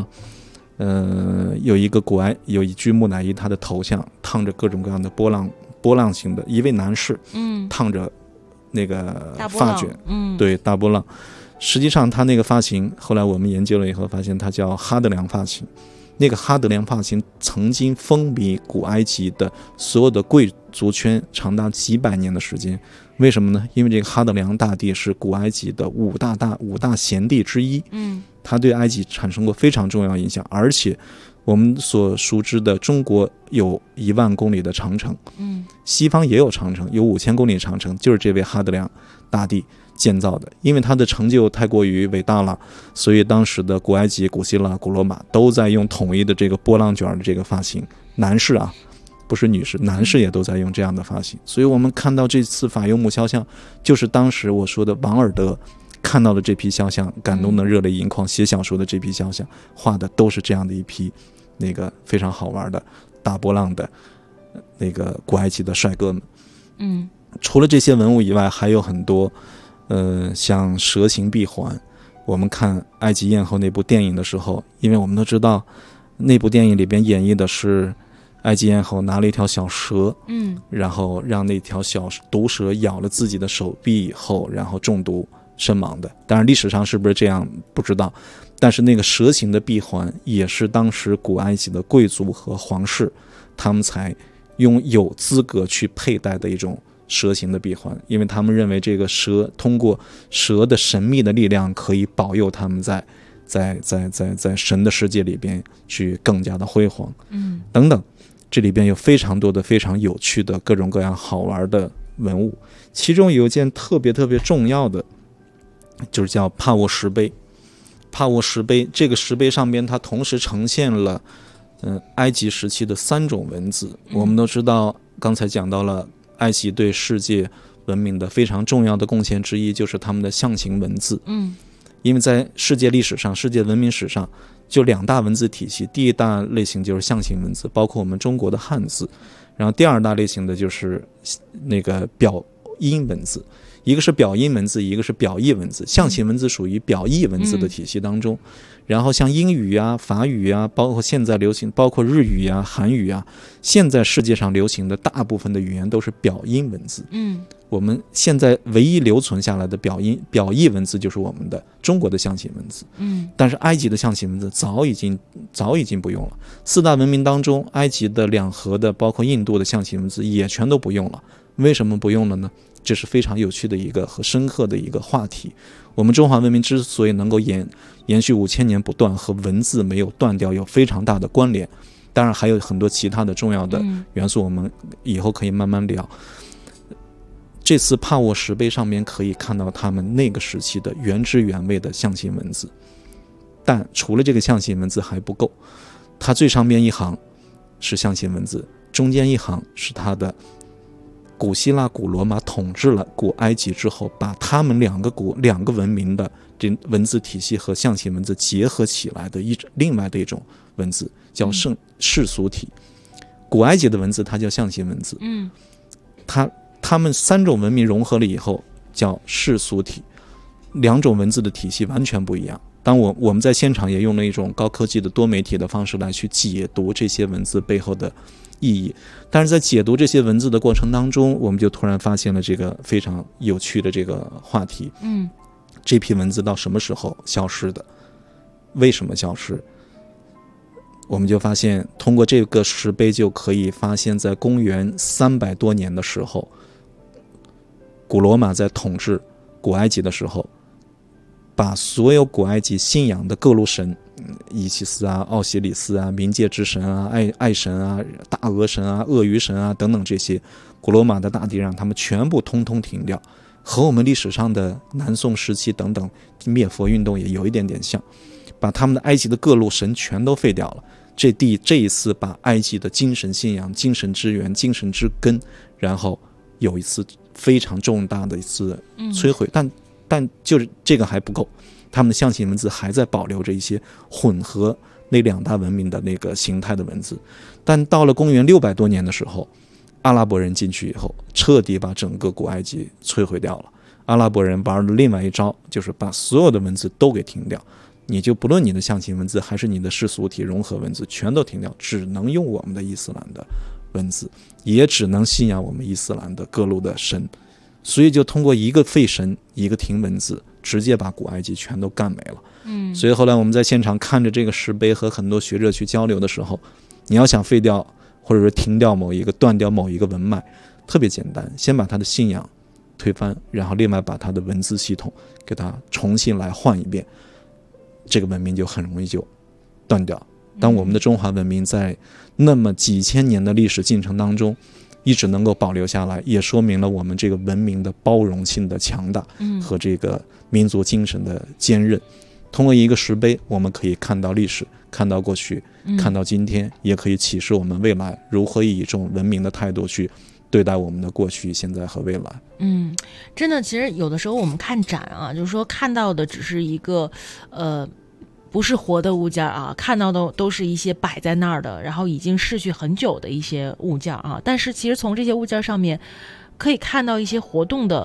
具木乃伊，他的头像烫着各种各样的波浪形的一位男士，烫着那个发卷，对，大波浪。实际上他那个发型后来我们研究了以后发现它叫哈德良发型。那个哈德良发型曾经风靡古埃及的所有的贵族圈长达几百年的时间。为什么呢？因为这个哈德良大帝是古埃及的五大贤帝之一，他对埃及产生过非常重要影响。而且我们所熟知的中国有1万公里的长城，西方也有长城，有5000公里长城，就是这位哈德良大帝建造的。因为他的成就太过于伟大了，所以当时的古埃及、古希腊、古罗马都在用统一的这个波浪卷的这个发型，男士啊，不是女士，男士也都在用这样的发型。所以我们看到这次法尤姆肖像，就是当时我说的王尔德看到了这批肖像，感动的热泪盈眶，写小说的这批肖像画的都是这样的一批那个非常好玩的大波浪的那个古埃及的帅哥们。除了这些文物以外，还有很多像蛇形闭环。我们看埃及艳后那部电影的时候，因为我们都知道那部电影里边演绎的是埃及艳后拿了一条小蛇，然后让那条小毒蛇咬了自己的手臂以后，然后中毒身亡的。当然历史上是不是这样不知道，但是那个蛇形的臂环也是当时古埃及的贵族和皇室他们才有资格去佩戴的一种蛇形的臂环，因为他们认为这个蛇通过蛇的神秘的力量可以保佑他们在神的世界里边去更加的辉煌，等等。这里边有非常多的非常有趣的各种各样好玩的文物，其中有一件特别特别重要的，就是叫帕沃石碑。帕沃石碑这个石碑上边它同时呈现了埃及时期的3种文字。我们都知道，刚才讲到了埃及对世界文明的非常重要的贡献之一就是他们的象形文字。因为在世界历史上世界文明史上就2大文字体系，第一大类型就是象形文字，包括我们中国的汉字，然后第2大类型的就是那个表音文字，一个是表音文字，一个是表意文字。象形文字属于表意文字的体系当中，然后像英语啊、法语啊，包括现在流行，包括日语啊、韩语啊，现在世界上流行的大部分的语言都是表音文字。我们现在唯一留存下来的表意文字就是我们的中国的象形文字。但是埃及的象形文字早已经不用了。4大文明当中，埃及的、两河的，包括印度的象形文字也全都不用了。为什么不用了呢？这是非常有趣的一个和深刻的一个话题。我们中华文明之所以能够延续5000年不断，和文字没有断掉有非常大的关联。当然还有很多其他的重要的元素，我们以后可以慢慢聊。这次帕沃石碑上面可以看到他们那个时期的原汁原味的象形文字，但除了这个象形文字还不够，它最上面一行是象形文字，中间一行是它的古希腊、古罗马统治了古埃及之后，把他们两个文明的这文字体系和象形文字结合起来的另外的一种文字，叫世俗体。古埃及的文字它叫象形文字，他们3种文明融合了以后叫世俗体，2种文字的体系完全不一样。当我们在现场也用了一种高科技的多媒体的方式来去解读这些文字背后的意义，但是在解读这些文字的过程当中，我们就突然发现了这个非常有趣的这个话题。这批文字到什么时候消失的？为什么消失？我们就发现通过这个石碑就可以发现，在公元300多年的时候，古罗马在统治古埃及的时候，把所有古埃及信仰的各路神，伊西斯啊、奥西里斯啊、冥界之神啊、爱神啊、大鹅神啊、鳄鱼神啊等等这些古罗马的大帝，让他们全部通通停掉，和我们历史上的南宋时期等等灭佛运动也有一点点像，把他们的埃及的各路神全都废掉了。这一次把埃及的精神信仰、精神之源、精神之根，然后有一次非常重大的一次摧毁，但就是这个还不够，他们的象形文字还在保留着一些混合那2大文明的那个形态的文字。但到了公元600多年的时候，阿拉伯人进去以后，彻底把整个古埃及摧毁掉了。阿拉伯人玩了另外一招，就是把所有的文字都给停掉，你就不论你的象形文字还是你的世俗体融合文字全都停掉，只能用我们的伊斯兰的文字，也只能信仰我们伊斯兰的各路的神。所以就通过一个废神，一个停文字，直接把古埃及全都干没了。所以后来我们在现场看着这个石碑，和很多学者去交流的时候，你要想废掉或者说停掉断掉某一个文脉，特别简单，先把他的信仰推翻，然后另外把他的文字系统给他重新来换一遍，这个文明就很容易就断掉。当我们的中华文明在那么几千年的历史进程当中一直能够保留下来，也说明了我们这个文明的包容性的强大和这个民族精神的坚韧。通过一个石碑，我们可以看到历史，看到过去，看到今天，也可以启示我们未来如何以一种文明的态度去对待我们的过去、现在和未来。 真的，其实有的时候我们看展啊，就是说看到的只是一个不是活的物件啊，看到的都是一些摆在那儿的，然后已经逝去很久的一些物件啊。但是其实从这些物件上面可以看到一些活动的，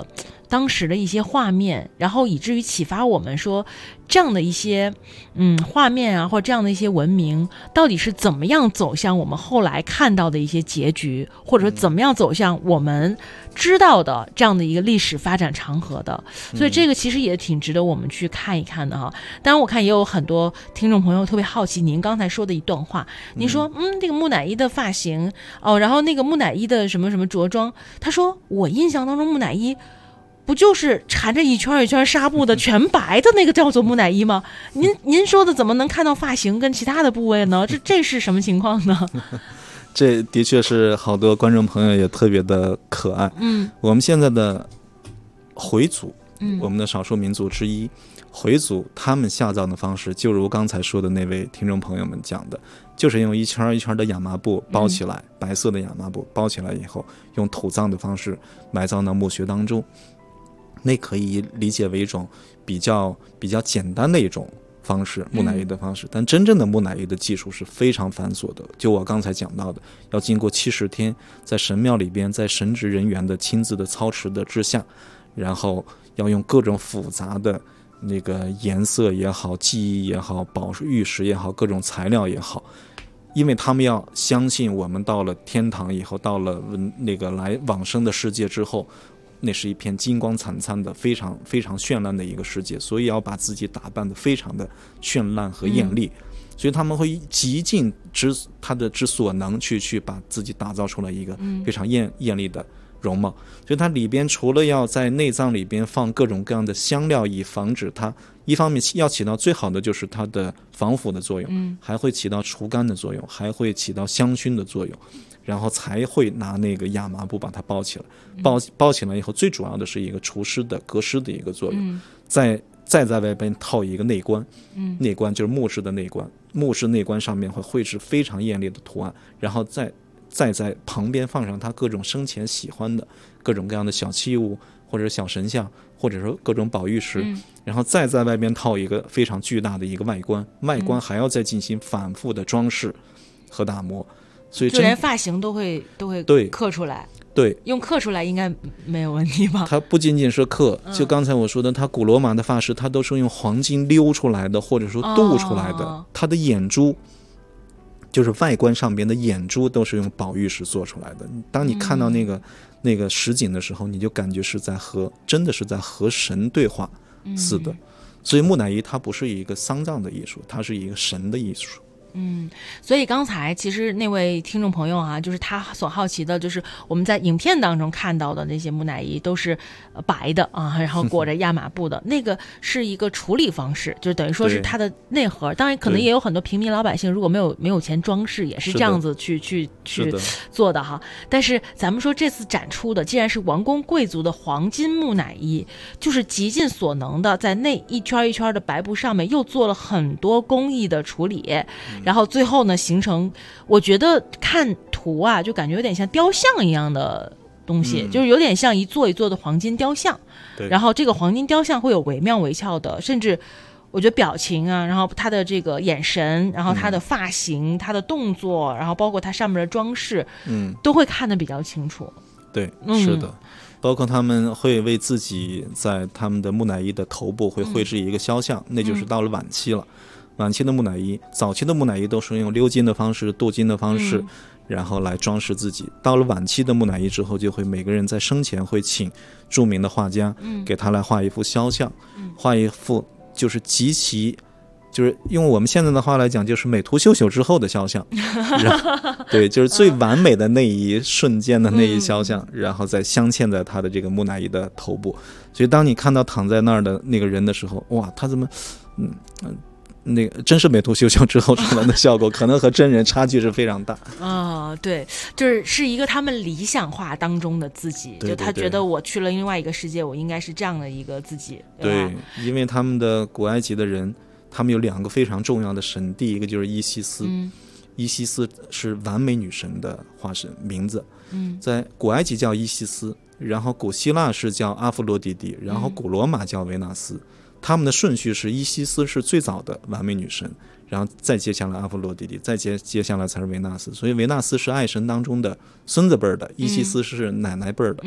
当时的一些画面，然后以至于启发我们说，这样的一些画面啊，或者这样的一些文明，到底是怎么样走向我们后来看到的一些结局，或者说怎么样走向我们知道的这样的一个历史发展长河的。所以这个其实也挺值得我们去看一看的哈。当然我看也有很多听众朋友特别好奇您刚才说的一段话，您说这个木乃伊的发型然后那个木乃伊的什么什么着装，他说我印象当中木乃伊不就是缠着一圈一圈纱布的全白的那个叫做木乃伊吗？您说的怎么能看到发型跟其他的部位呢？这是什么情况呢？ 这的确是好多观众朋友也特别的可爱。我们现在的回族，我们的少数民族之一，回族他们下葬的方式，就如刚才说的那位听众朋友们讲的，就是用一圈一圈的亚麻布包起来，白色的亚麻布包起来以后，用土葬的方式埋葬到墓穴当中。那可以理解为一种比较简单的一种方式，木乃伊的方式。但真正的木乃伊的技术是非常繁琐的，就我刚才讲到的，要经过70天，在神庙里边，在神职人员的亲自的操持的之下，然后要用各种复杂的那个颜色也好，技艺也好，玉石也好，各种材料也好，因为他们要相信我们到了天堂以后，到了那个来往生的世界之后，那是一片金光灿灿的非常非常绚烂的一个世界，所以要把自己打扮得非常的绚烂和艳丽，所以他们会极尽他的之所能去把自己打造出来一个非常艳丽的容貌。所以它里边除了要在内脏里边放各种各样的香料，以防止它一方面要起到最好的就是它的防腐的作用，还会起到除干的作用，还会起到香薰的作用，然后才会拿那个亚麻布把它包起来，包起来以后，最主要的是一个除湿的隔湿的一个作用，再在外边套一个内棺，内棺就是木质的内棺，木质内棺上面会绘制非常艳丽的图案，然后再在旁边放上他各种生前喜欢的各种各样的小器物，或者小神像，或者说各种宝玉石，然后再在外边套一个非常巨大的一个外观，外观还要再进行反复的装饰和打磨，所以就连发型都会刻出来。 对， 用刻出来应该没有问题吧？ 它不仅仅是刻，就刚才我说的，它古罗马的发饰，它都是用黄金溜出来的，或者说镀出来的。它的眼珠，就是外观上边的眼珠，都是用宝玉石做出来的。当你看到那个实景的时候，你就感觉真的是在和神对话似的。所以木乃伊它不是一个丧葬的艺术，它是一个神的艺术。 所以刚才其实那位听众朋友啊，就是他所好奇的，就是我们在影片当中看到的那些木乃伊都是白的啊，然后裹着亚麻布的，那个是一个处理方式，就等于说是它的内核。当然，可能也有很多平民老百姓如果没有钱装饰，也是这样子去做的哈。但是咱们说这次展出的，既然是王公贵族的黄金木乃伊，就是极尽所能的在那一圈一圈的白布上面又做了很多工艺的处理。然后最后呢，形成我觉得看图啊，就感觉有点像雕像一样的东西，就是有点像一座一座的黄金雕像。然后这个黄金雕像会有惟妙惟肖的，甚至我觉得表情啊，然后他的这个眼神，然后他的发型，他的动作，然后包括他上面的装饰，都会看得比较清楚。 对，是的。包括他们会为自己在他们的木乃伊的头部会绘制一个肖像，那就是到了晚期了。晚期的木乃伊，早期的木乃伊都是用鎏金的方式、镀金的方式，然后来装饰自己。到了晚期的木乃伊之后，就会每个人在生前会请著名的画家，给他来画一幅肖像，画一幅就是极其，就是用我们现在的话来讲，就是美图秀秀之后的肖像，对，就是最完美的那一瞬间的那一肖像，然后再镶嵌在他的这个木乃伊的头部。所以当你看到躺在那儿的那个人的时候，哇，他怎么，那个真是美图秀秀之后出来的效果，可能和真人差距是非常大。 对，就是一个他们理想化当中的自己， 对对对， 就他觉得我去了另外一个世界，我应该是这样的一个自己。 对，因为他们的古埃及的人，他们有2个非常重要的神，第一个就是伊西斯，伊西斯是完美女神的化身名字，在古埃及叫伊西斯，然后古希腊是叫阿芙罗狄狄，然后古罗马叫维纳斯。他们的顺序是伊西斯是最早的完美女神，然后再接下来阿芙罗狄狄，再接下来才是维纳斯。所以维纳斯是爱神当中的孙子辈的，伊西斯是奶奶辈的。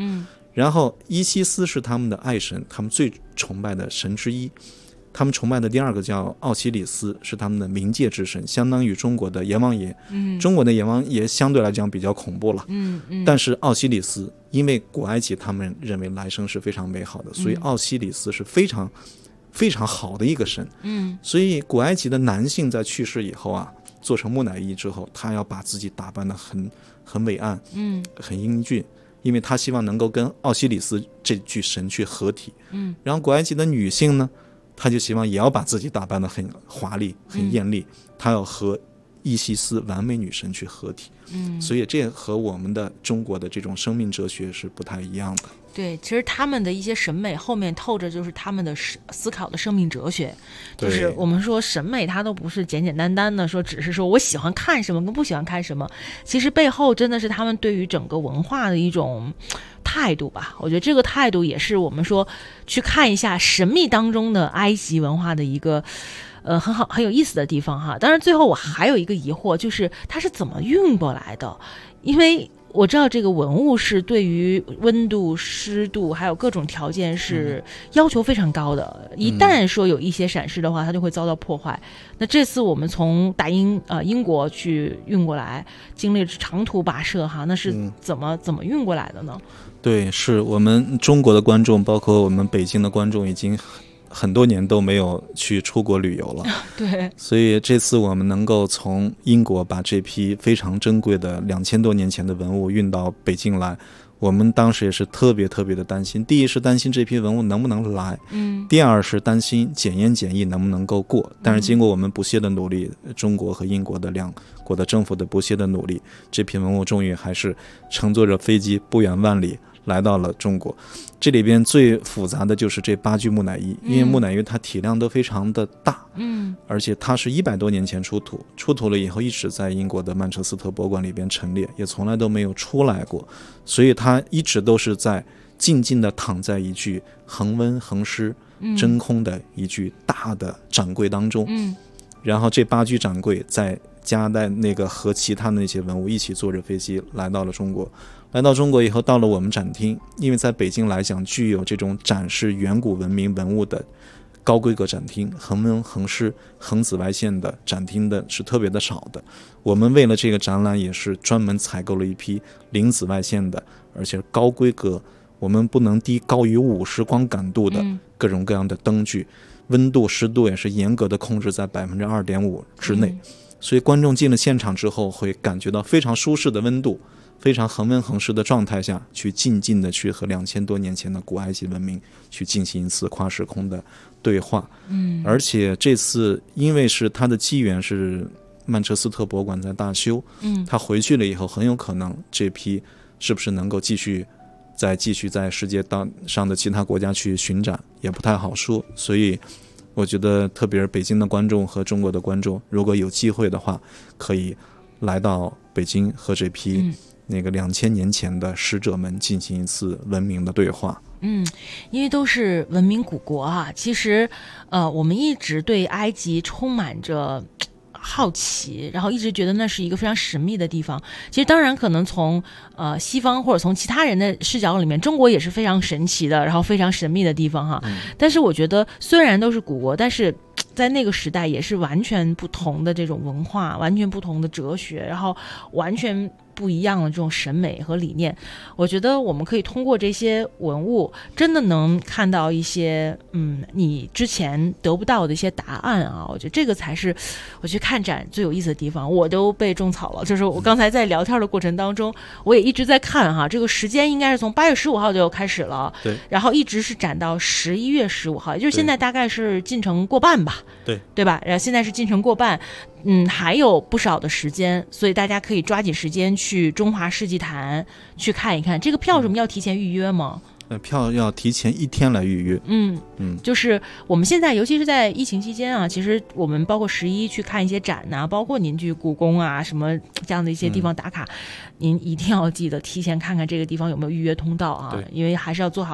然后伊西斯是他们的爱神，他们最崇拜的神之一。他们崇拜的第二个叫奥西里斯，是他们的冥界之神，相当于中国的阎王爷。中国的阎王爷相对来讲比较恐怖了。但是奥西里斯，因为古埃及他们认为来生是非常美好的，所以奥西里斯是非常非常好的一个神。所以古埃及的男性在去世以后啊，做成木乃伊之后，他要把自己打扮得很伟岸，很英俊，因为他希望能够跟奥西里斯这具神去合体。然后古埃及的女性呢，她就希望也要把自己打扮得很华丽、很艳丽，她要和伊西斯完美女神去合体。所以这和我们的中国的这种生命哲学是不太一样的。 对，其实他们的一些审美后面透着就是他们的思考的生命哲学，就是我们说审美它都不是简简单单的说只是说我喜欢看什么跟不喜欢看什么，其实背后真的是他们对于整个文化的一种态度吧。我觉得这个态度也是我们说去看一下神秘当中的埃及文化的一个很好很有意思的地方哈。当然最后我还有一个疑惑，就是它是怎么运过来的，因为我知道这个文物是对于温度、湿度还有各种条件是要求非常高的，一旦说有一些闪失的话，它就会遭到破坏。那这次我们从英国去运过来，经历长途跋涉哈，那是怎么运过来的呢？ 对，是我们中国的观众，包括我们北京的观众，已经很多年都没有去出国旅游了。 对， 所以这次我们能够从英国把这批非常珍贵的2000多年前的文物运到北京来，我们当时也是特别特别的担心。第一是担心这批文物能不能来，第二是担心检验检疫能不能够过。但是经过我们不懈的努力，中国和英国的两国的政府的不懈的努力，这批文物终于还是乘坐着飞机不远万里来到了中国。这里边最复杂的就是这8具木乃伊，因为木乃伊它体量都非常的大，而且它是100多年前出土了以后一直在英国的曼彻斯特博物馆里边陈列，也从来都没有出来过，所以它一直都是在静静地躺在一具恒温恒湿真空的一具大的展柜当中。然后这8具展柜再加在那个和其他的那些文物一起坐着飞机来到了中国。来到中国以后，到了我们展厅，因为在北京来讲具有这种展示远古文明文物的高规格展厅，恒温恒湿恒紫外线的展厅的是特别的少的。我们为了这个展览也是专门采购了一批零紫外线的，而且高规格，我们不能低高于50光感度的各种各样的灯具，温度湿度也是严格的控制在2.5%之内。所以观众进了现场之后会感觉到非常舒适的温度，非常恒温恒湿的状态下去静静的去和2000多年前的古埃及文明去进行一次跨时空的对话。而且这次因为是它的机缘是曼彻斯特博物馆在大修，他回去了以后很有可能这批是不是能够继续在世界上的其他国家去巡展也不太好说。所以我觉得特别是北京的观众和中国的观众，如果有机会的话，可以来到北京和这批那个2000年前的使者们进行一次文明的对话。 因为都是文明古国啊，其实我们一直对埃及充满着好奇，然后一直觉得那是一个非常神秘的地方。其实当然可能从西方或者从其他人的视角里面，中国也是非常神奇的，然后非常神秘的地方哈。但是我觉得虽然都是古国，但是在那个时代也是完全不同的这种文化，完全不同的哲学，然后完全不一样的这种审美和理念。我觉得我们可以通过这些文物真的能看到一些你之前得不到的一些答案啊。我觉得这个才是我去看展最有意思的地方。我都被种草了，就是我刚才在聊天的过程当中，我也一直在看哈，这个时间应该是从8月15号就开始了， 对， 然后一直是展到11月15号，也就是现在大概是进程过半吧，对吧？然后现在是进程过半，还有不少的时间，所以大家可以抓紧时间去中华世纪坛去看一看。这个票什么要提前预约吗？ 票要提前1天来预约。 就是我们现在尤其是在疫情期间啊，其实我们包括11去看一些展啊，包括您去故宫啊什么这样的一些地方打卡，您一定要记得提前看看这个地方有没有预约通道啊，因为还是要做好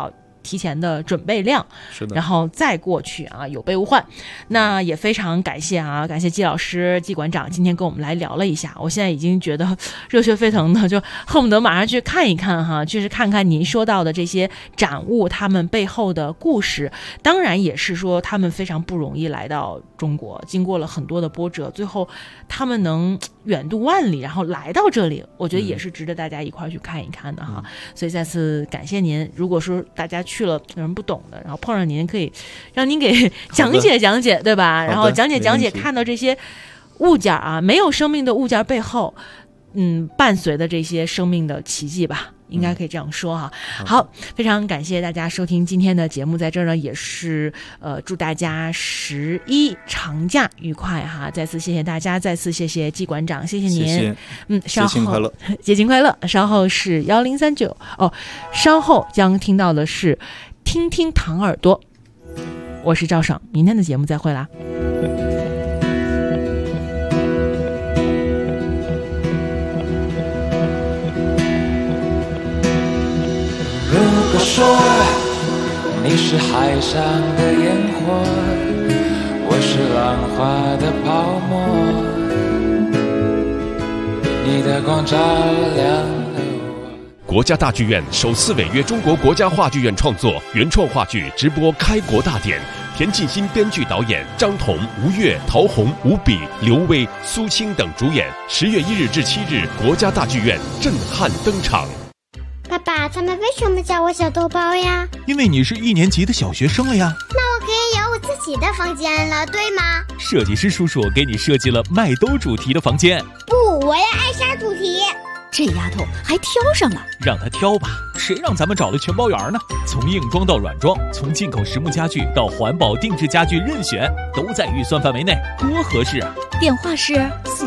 提前的准备量， 是的， 然后再过去啊，有备无患。那也非常感谢季老师、季馆长今天跟我们来聊了一下，我现在已经觉得热血沸腾的，就恨不得马上去看一看哈，就是看看您说到的这些展物他们背后的故事。当然也是说他们非常不容易来到中国，经过了很多的波折，最后他们能远渡万里然后来到这里，我觉得也是值得大家一块去看一看的哈。所以再次感谢您，如果说大家去了有人不懂的，然后碰上您可以让您给讲解讲解，对吧？然后讲解看到这些物件啊，没有生命的物件背后伴随的这些生命的奇迹吧，应该可以这样说哈。好，非常感谢大家收听今天的节目，在这儿呢也是祝大家11长假愉快哈！再次谢谢大家，再次谢谢季馆长，谢谢您。 谢谢， 稍后节庆快乐， 节庆快乐。稍后是1039哦，稍后将听到的是听听糖耳朵。我是赵爽，明天的节目再会啦。 如果说你是海上的烟火，我是浪花的泡沫，你的光照亮了我。 国家大剧院首次违约中国国家话剧院创作原创话剧直播开国大典，田沁鑫编剧导演，张彤、吴越、陶虹、吴比、刘薇、苏青等主演。10月1日至7日，国家大剧院震撼登场。 爸爸，他们为什么叫我小豆包呀？ 因为你是1年级的小学生了呀。 那我可以有我自己的房间了，对吗？ 设计师叔叔给你设计了麦兜主题的房间。 不，我要艾莎主题。 这丫头还挑上了， 让她挑吧，谁让咱们找了全包园呢？从硬装到软装，从进口实木家具到环保定制家具，任选都在预算范围内，多合适啊！ 电话是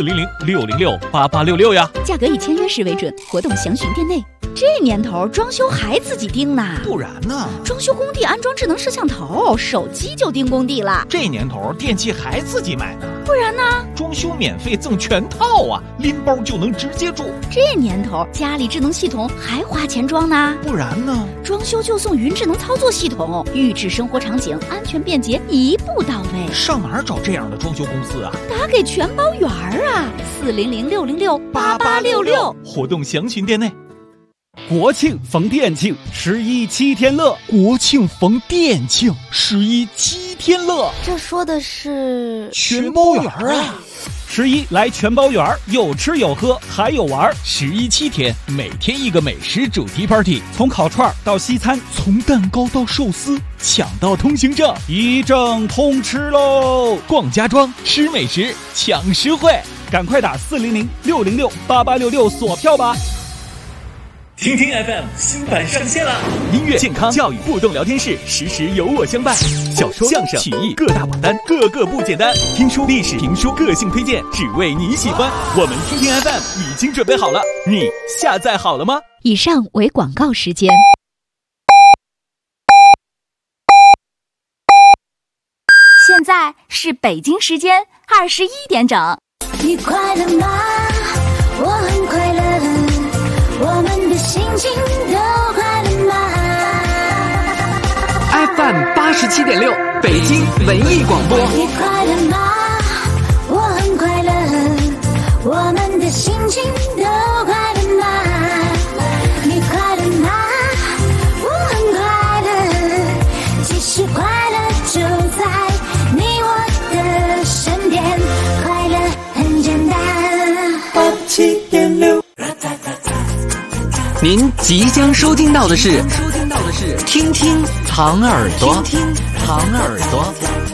400-606-8866呀， 价格以签约时为准，活动详询店内。这年头装修还自己盯呢， 不然呢？ 装修工地安装智能摄像头，手机就盯工地了。 这年头电器还自己买呢， 不然呢？ 装修免费赠全套啊，拎包就能直接住。 这年头家里智能系统还花钱装呢， 不然呢？ 装修就送云智能操作系统，预制生活场景，安全便捷，一步到位。 上哪儿找这样的装修公司啊？ 打给全包园啊，400-606-8866， 活动详询店内。 国庆逢店庆，11 7天乐。 国庆逢店庆，11 7天乐。 这说的是全包园啊 ！11来全包园，有吃有喝还有玩。 11 7天，每天一个美食主题 party， 从烤串到西餐， 从蛋糕到寿司，抢到通行证， 一证通吃喽！ 逛家装，吃美食，抢实惠， 赶快打400-606-8866锁票吧！ 听听 FM 新版上线了， 音乐、健康、教育互动聊天室，时时有我相伴。小说、相声、曲艺各大榜单，个个不简单。听书、历史、评书，个性推荐，只为你喜欢。我们听听 FM 已经准备好了，你下载好了吗？ 以上为广告时间。 现在是北京时间21点整。 你快乐吗？我很快乐。我们的心情都快乐吗 ？FM 87.6，北京文艺广播。 你快乐吗？我很快乐。我们的心情都快乐吗？你快乐吗？我很快乐。其实快乐就在你我的身边，快乐很简单。87.6。 您即将收听到的是听听糖耳朵，听听糖耳朵。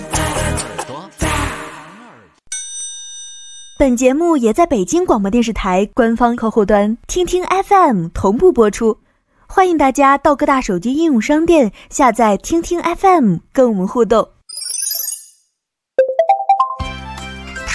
本节目也在北京广播电视台官方客户端听听 FM 同步播出，欢迎大家到各大手机应用商店下载听听 FM 跟我们互动。